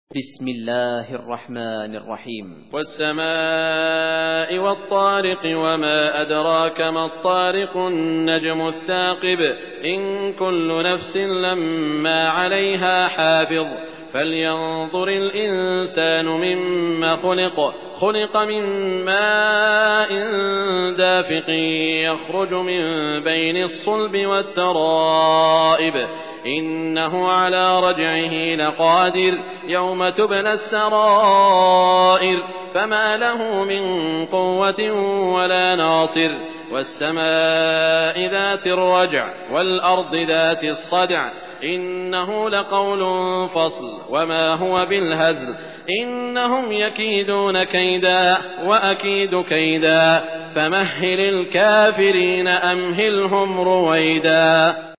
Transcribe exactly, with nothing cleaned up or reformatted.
بسم الله الرحمن الرحيم. والسماء والطارق وما أدراك ما الطارق النجم الثاقب إن كل نفس لما عليها حافظ فلينظر الإنسان مما خلق خلق من ماء دافق يخرج من بين الصلب والترائب إنه على رجعه لقادر يوم تبلى السرائر فما له من قوة ولا ناصر والسماء ذات الرجع والأرض ذات الصدع إنه لقول فصل وما هو بالهزل إنهم يكيدون كيدا وأكيد كيدا فمهل الكافرين أمهلهم رويدا.